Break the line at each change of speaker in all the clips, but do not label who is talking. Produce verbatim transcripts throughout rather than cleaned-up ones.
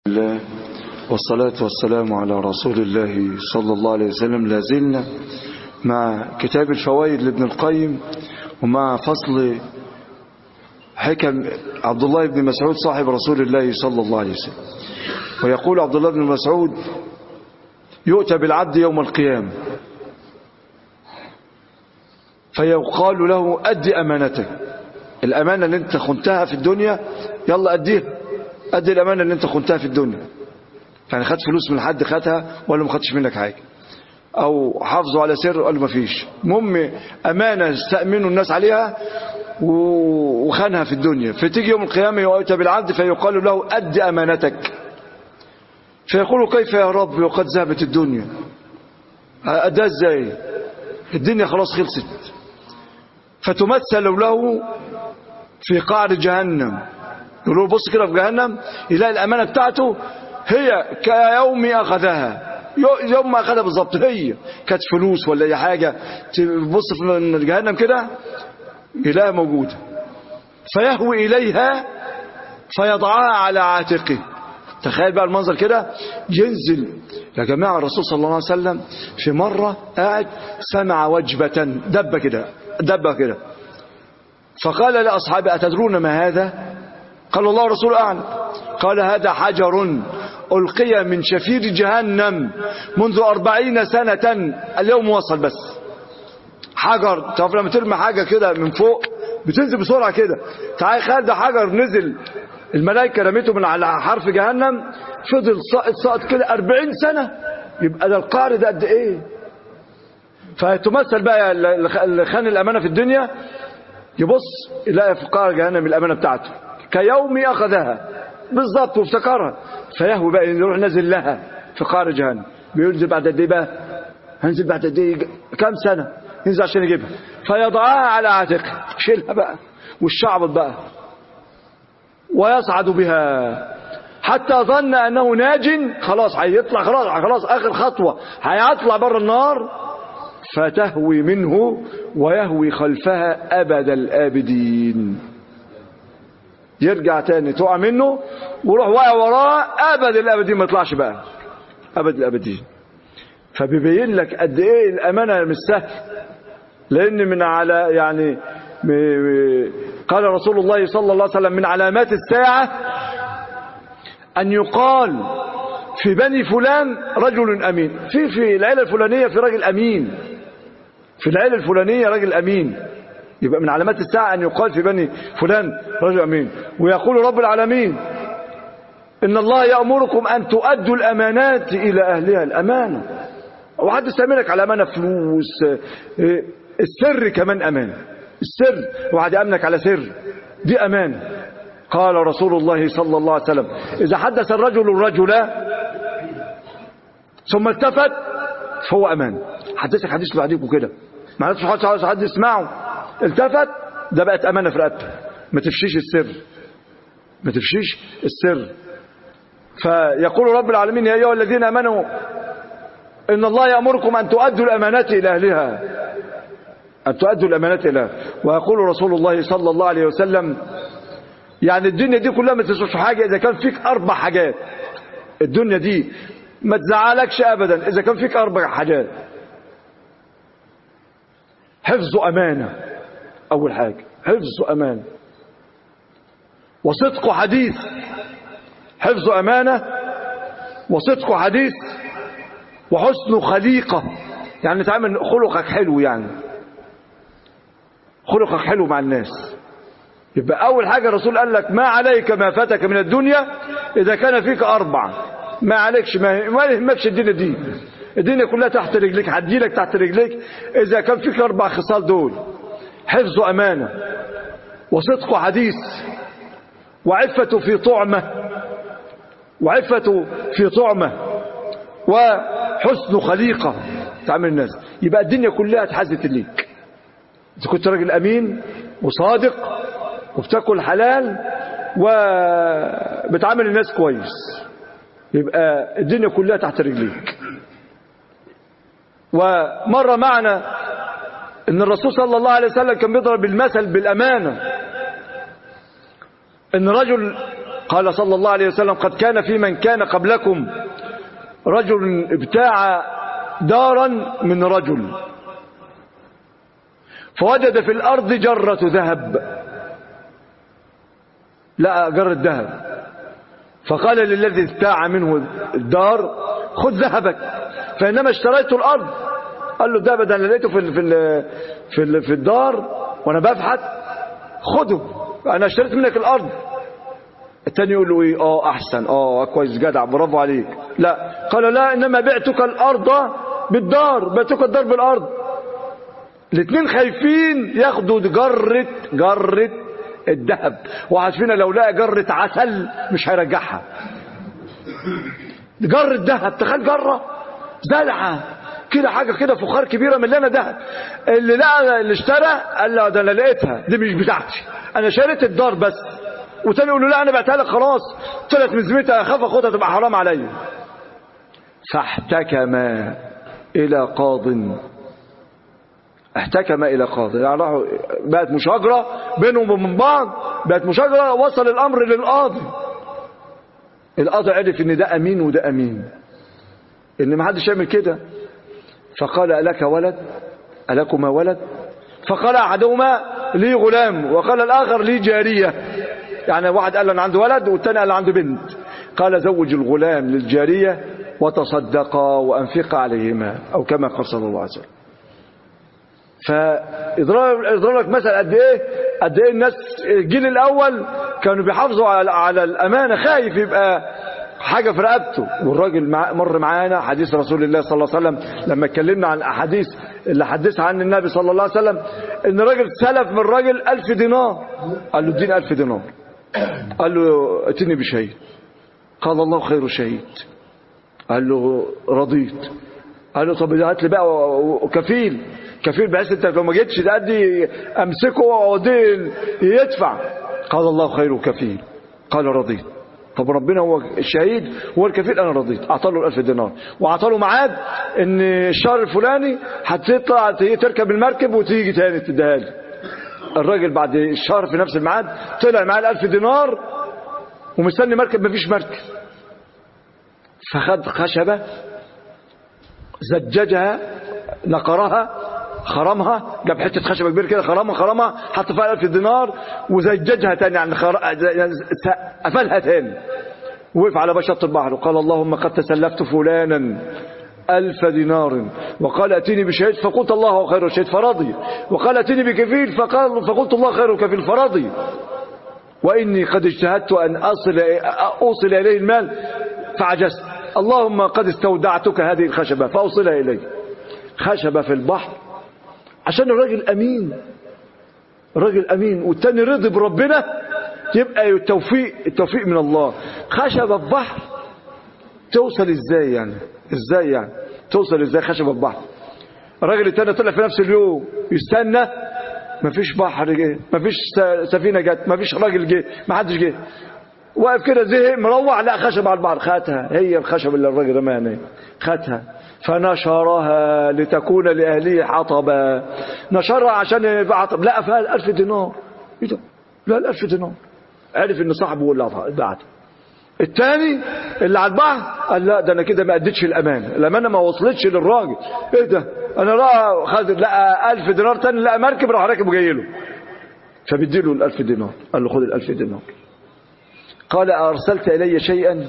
الله والصلاة والسلام على رسول الله صلى الله عليه وسلم. لازلنا مع كتاب الفوائد لابن القيم ومع فصل حكم عبد الله بن مسعود صاحب رسول الله صلى الله عليه وسلم. ويقول عبد الله بن مسعود: يؤتى بالعبد يوم القيامة فيقال له: أدي أمانتك، الأمانة اللي انت خنتها في الدنيا يلا أديها، أدي الأمانة اللي انت خنتها في الدنيا. يعني خدت فلوس من حد خدها ولا ما خدتش منك حاجة، أو حافظوا على سر ولا ما فيش، المهم أمانة استأمنوا الناس عليها وخانها في الدنيا. فتيجي يوم القيامة يؤتى بالعبد فيقال له: أدي أمانتك. فيقول: كيف يا رب وقد ذهبت الدنيا؟ أداها ازاي؟ الدنيا خلاص خلصت. فتمثل له في قعر جهنم، يقول له: بص كده في جهنم، يلاقي الأمانة بتاعته هي كيوم أخذها، يوم ما أخذها بالظبط، هي كانت فلوس ولا أي حاجة، تبص في جهنم كده يلاقيها موجودة. فيهوي إليها فيضعها على عاتقه. تخيل بقى المنظر كده، ينزل. يا جماعة الرسول صلى الله عليه وسلم في مرة قاعد سمع وجبة دبة كده دبة كده فقال لأصحابه: أتدرون ما هذا؟ قال: الله ورسوله أعلم. قال: هذا حجر ألقي من شفير جهنم منذ أربعين سنة، اليوم وصل. بس حجر، تعرف لما ترمي حاجة كده من فوق بتنزل بسرعة كده، تعال خيال ده حجر نزل، الملائكة رميته من على حرف جهنم، فضل ساقط ساقط كده أربعين سنة. يبقى ده القعر ده قد ايه؟ فتمثل بقى اللي خان الأمانة في الدنيا، يبص يلاقي في قعر جهنم الأمانة بتاعته كيوم أخذها بالظبط وافتكرها. فيهوي بقى يروح نازل لها في قعر جهنم. بينزل بعد قد ايه بقى؟ هنزل بعد قد ايه؟ كام سنة ينزل عشان يجيبها؟ فيضعها على عاتقه، يشيلها بقى والشعبط بقى ويصعد بها حتى ظن أنه ناج، خلاص هيطلع، خلاص خلاص آخر خطوة هيطلع بره النار. فتهوي منه ويهوي خلفها أبد الآبدين. يرجع تاني تقع منه وروح واقع وراه أبد الآبدين، ما يطلعش بقى أبد الآبدين. فبيبين لك قد إيه الأمانة مش سهل، لأن من على يعني قال رسول الله صلى الله عليه وسلم: من علامات الساعة أن يقال في بني فلان رجل أمين، في في العيلة الفلانية في رجل أمين، في العيلة الفلانية رجل أمين. يبقى من علامات الساعة أن يقال في بني فلان رجل أمين. ويقول رب العالمين: إن الله يأمركم أن تؤدوا الأمانات إلى أهلها. الأمانة، وحد يستأمنك على أمانة، فلوس، السر كمان أمانة، السر واحد يأمنك على سر، دي أمانة. قال رسول الله صلى الله عليه وسلم: إذا حدث الرجل الرجل ثم التفت فهو أمان. حدثك حديث بعديكم كده، ما عرفتش حد يسمعه، التفت، ده بقت أمانة في رقبته. ما تفشيش السر، ما تفشيش السر. فيقول رب العالمين: يا أيها الذين آمنوا إن الله يأمركم أن تؤدوا الأمانات إلى أهلها، أن تؤدوا الأمانات إلى أهلها. ويقول رسول الله صلى الله عليه وسلم: يعني الدنيا دي كلها ما تسويش حاجة إذا كان فيك أربع حاجات. الدنيا دي ما تزعلكش أبدا إذا كان فيك أربع حاجات. حفظ أمانة، أول حاجة حفظ أمانة، وصدق حديث. حفظ أمانة وصدق حديث وحسن خليقة، يعني تعمل خلقك حلو، يعني خلقك حلو مع الناس. يبقى أول حاجة الرسول قال لك: ما عليك ما فاتك من الدنيا إذا كان فيك أربع. ما عليكش، ما, ما يهمكش الدنيا دي، الدنيا كلها تحت رجليك، هتجيلك تحت رجليك إذا كان فيك أربع خصال دول: حفظ أمانة، وصدق حديث، وعفة في طعمة، وعفة في طعمة، وحسن خليقة تعمل الناس. يبقى الدنيا كلها اتحازت ليك إذا كنت راجل أمين وصادق وبتاكل حلال وبتعامل الناس كويس، يبقى الدنيا كلها تحت رجليك. ومرة معنا ان الرسول صلى الله عليه وسلم كان بيضرب المثل بالأمانة، ان رجل قال صلى الله عليه وسلم قد كان في من كان قبلكم رجل ابتاع دارا من رجل فوجد في الأرض جرة ذهب، لا جرة ذهب، فقال للذي ابتاع منه الدار خذ ذهبك فإنما اشتريت الأرض. قال له ده بدل انا لقيته في ال في ال في, ال في الدار وانا ببحث، خده انا اشتريت منك الارض. الثاني يقول له ايه؟ اه احسن، اه كويس جدع برافو عليك. لا قال لا انما بعتك الارض بالدار، بعتك الدار بالارض. الاثنين خايفين ياخدوا جرة جرة الذهب. واحد فينا لو لقى جرة عسل مش هيرجعها. جرة ذهب، تخيل جرة زلعة كده، حاجة كده فخار كبيرة مليانة ذهب. اللي لقى اللي اشترى قال له ده انا لقيتها دي مش بتاعتي، انا شريت الدار بس. وتاني يقول له لا انا بعتها لك خلاص، طلعت من ذمتها اخاف اخدها تبقى حرام عليا. فاحتكما الى قاض، احتكم الى قاض، يعني راحوا بقت مشاجرة بينهم وبين بعض، بقت مشاجرة، وصل الامر للقاضي. القاضي عرف ان ده امين وده امين، ان ما حدش يعمل كده. فقال ألك ولد؟ ألكما ولد؟ فقال أحدهما لي غلام وقال الآخر لي جارية، يعني واحد قال أنا عنده ولد والثاني قال عنده بنت. قال زوج الغلام للجارية وتصدقا وأنفقا عليهما، أو كما قال صلى الله عليه وسلم. فإضرار لك مثلا قد إيه قد إيه الناس الجيل الأول كانوا بيحافظوا على على الأمانة، خايف يبقى حاجة في رقبته. والراجل مر معانا حديث رسول الله صلى الله عليه وسلم لما اتكلمنا عن الأحاديث اللي حدثها عن النبي صلى الله عليه وسلم، ان راجل سلف من راجل ألف دينار. قال له اديني ألف دينار. قال له اتني بشهيد. قال الله خير شهيد. قال له رضيت. قال له طب هات لي بقى كفيل، كفيل بحيث انت لو ما جيتش تأدي امسكه وعودين يدفع. قال الله خير كفيل. قال رضيت. طب ربنا هو الشهيد هو الكفيل، انا رضيت. اعطى له الألف دينار واعطى له ميعاد ان الشهر الفلاني هتطلع تركب المركب وتيجي تاني تديها لي. الراجل بعد الشهر في نفس الميعاد طلع معاه الألف دينار ومستني مركب، مفيش مركب. فخد خشبة زججها نقرها خرمها، جاب حته خشبه كبيره كده خرمها خرمها حط فيها ألف دينار وزججها تاني، يعني خر... قفلها تاني. وقف على بشط البحر وقال اللهم قد تسلفت فلانا ألف دينار وقال اتيني بشهيد فقلت الله خير الشهيد فرضي، وقال اتيني بكفيل فقال فقلت الله خير الكفيل فرضي، واني قد اجتهدت ان اصل اوصل اليه المال فعجزت، اللهم قد استودعتك هذه الخشبه فاوصلها الي. خشبه في البحر عشان الراجل امين، الراجل امين والتاني رضي بربنا، يبقى التوفيق التوفيق من الله. خشبه في بحر توصل ازاي يعني؟ ازاي يعني توصل ازاي خشبه في بحر؟ الراجل التاني طلع في نفس اليوم يستنى، مفيش بحر جه، مفيش سفينه جت، مفيش راجل جه، ما حدش جه، واقف كده زهق مروح لا خشبه على البحر، خدها هي الخشبه اللي الراجل رماها خدها فنشرها لتكون لأهله حطبا. نشرها عشان يبقى حطب، لقى فيها الألف دينار. ايه ده؟ لا الألف دينار. عرف ان صاحبه هو اللي بعته. الثاني اللي على البحر قال لا ده انا كده ما اديتش الامانه، الامانه ما وصلتش للراجل. ايه ده؟ انا لقى خد لقى ألف دينار ثاني، لقى مركب راح راكب وجاي له، فبيديله الألف دينار. قال له خد الألف دينار. قال ارسلت الي شيئا؟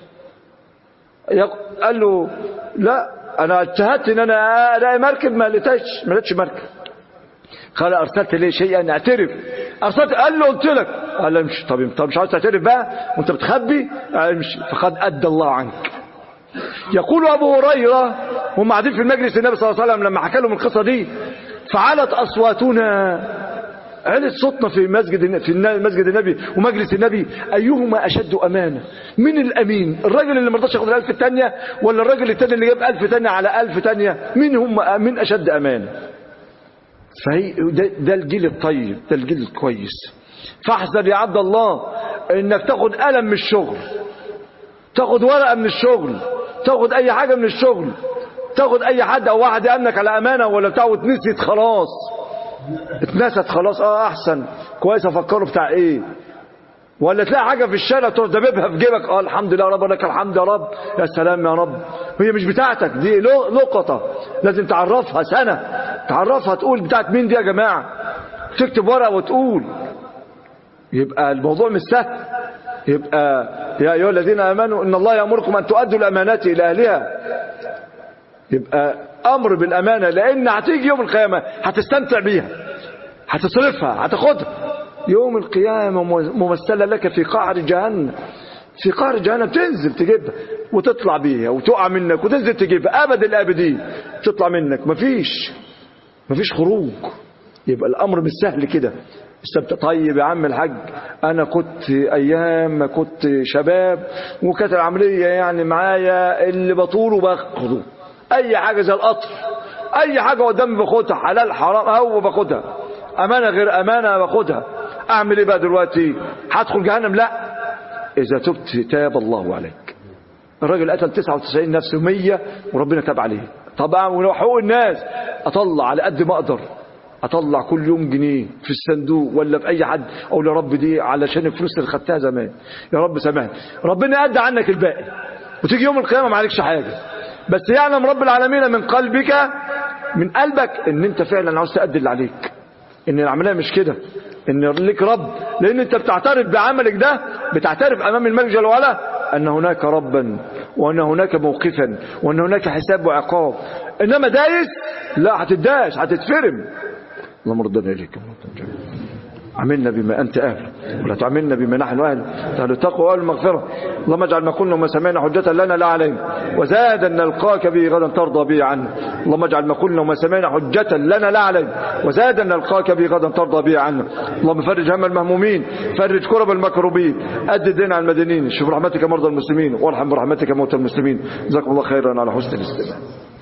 قال له لا انا اجتهدت ان انا الاقي مركب ما لقيتش ما لقيتش مركب. قال ارسلت لي شيئا اعترف؟ ارسلت. قال له قلت لك. قال امشي. طب انت مش عاوز تعترف بقى وانت بتخبي؟ امشي. فقد ادى الله عنك. يقول ابو هريره هم قاعدين في المجلس النبي صلى الله عليه وسلم لما حكى لهم القصه دي، فعلت اصواتنا، علت صوتنا في مسجد في مسجد النبي ومجلس النبي، ايهما اشد امانه؟ من الامين؟ الراجل اللي ما رضاش ياخد الألف الثانيه ولا الراجل الثاني اللي جاب ألف ثانيه على ألف ثانيه؟ مين هم من اشد امانه؟ فهي ده, ده الجيل الطيب، ده الجيل الكويس. فاحذر يا عبد الله انك تاخد قلم من الشغل، تاخد ورقه من الشغل، تاخد اي حاجه من الشغل، تاخد اي حد او واحد يامنك على امانه ولا بتاع وتنسيت خلاص، اتنست خلاص. اه احسن كويس افكره بتاع ايه؟ ولا تلاقي حاجة في الشارع تروح دببها في جيبك، اه الحمد لله يا رب، لك الحمد يا رب، يا سلام يا رب. هي مش بتاعتك دي، لقطة لازم تعرفها سنة، تعرفها تقول بتاعت مين دي يا جماعة، تكتب ورقة وتقول. يبقى الموضوع مش سهل. يبقى يا أيها الذين آمنوا إن الله يأمركم أن تؤدوا الأمانات إلى أهلها. يبقى أمر بالأمانة، لأن هتيجي يوم القيامة هتستمتع بيها، هتصرفها، هتاخدها يوم القيامة ممثلة لك في قعر جهنم. في قعر جهنم تنزل تجيبها وتطلع بيها وتقع منك وتنزل تجيبها أبد الآبدين، تطلع منك، مفيش مفيش خروج. يبقى الأمر مش سهل كده. استمتع. طيب يا عم الحاج، أنا كنت أيام ما كنت شباب وكانت العملية يعني معايا اللي بطوله باخده، أي حاجة زي القطر، أي حاجة قدامي باخدها، حلال حرام هو باخدها، أمانة غير أمانة باخدها، أعمل إيه بقى دلوقتي؟ هدخل جهنم؟ لا، إذا تبت تاب الله عليك. الراجل قتل تسعة وتسعين نفس ومية وربنا تاب عليه. طبعا ولو حقوق الناس أطلع على قد ما أقدر، أطلع كل يوم جنيه في الصندوق ولا في أي حد، أقول يا رب دي علشان الفلوس اللي خدتها زمان، يا رب سامحني، ربنا يأدي عنك الباقي وتيجي يوم القيامة ما عليكش حاجة. بس يعلم رب العالمين من قلبك، من قلبك، ان انت فعلا عاوز تأدي اللي عليك، ان العملية مش كده، ان ليك رب، لان انت بتعترف بعملك ده، بتعترف امام الملك جل وعلا ان هناك ربا وان هناك موقفا وان هناك حساب وعقاب. انما دايس لا، هتداش، هتتفرم. اللهم ردنا اليك، عملنا بما أنت أهل ولا تعملنا بما نحن أهل، أهل التقوى وأهل المغفرة. اللهم اجعل ما قلنا وما سمعنا حجة لنا لا علينا، وزادا نلقاك به غدا ترضى به عنا. اللهم اجعل ما قلنا وما سمعنا حجة لنا لا علينا، وزادا نلقاك به غدا ترضى به عنا. اللهم فرج هم المهمومين، فرج كرب المكروبين، أد الدين على المدينين، شوف رحمتك مرضى المسلمين، وارحم برحمتك موتى المسلمين. جزاكم الله خيرا على حسن الاستماع.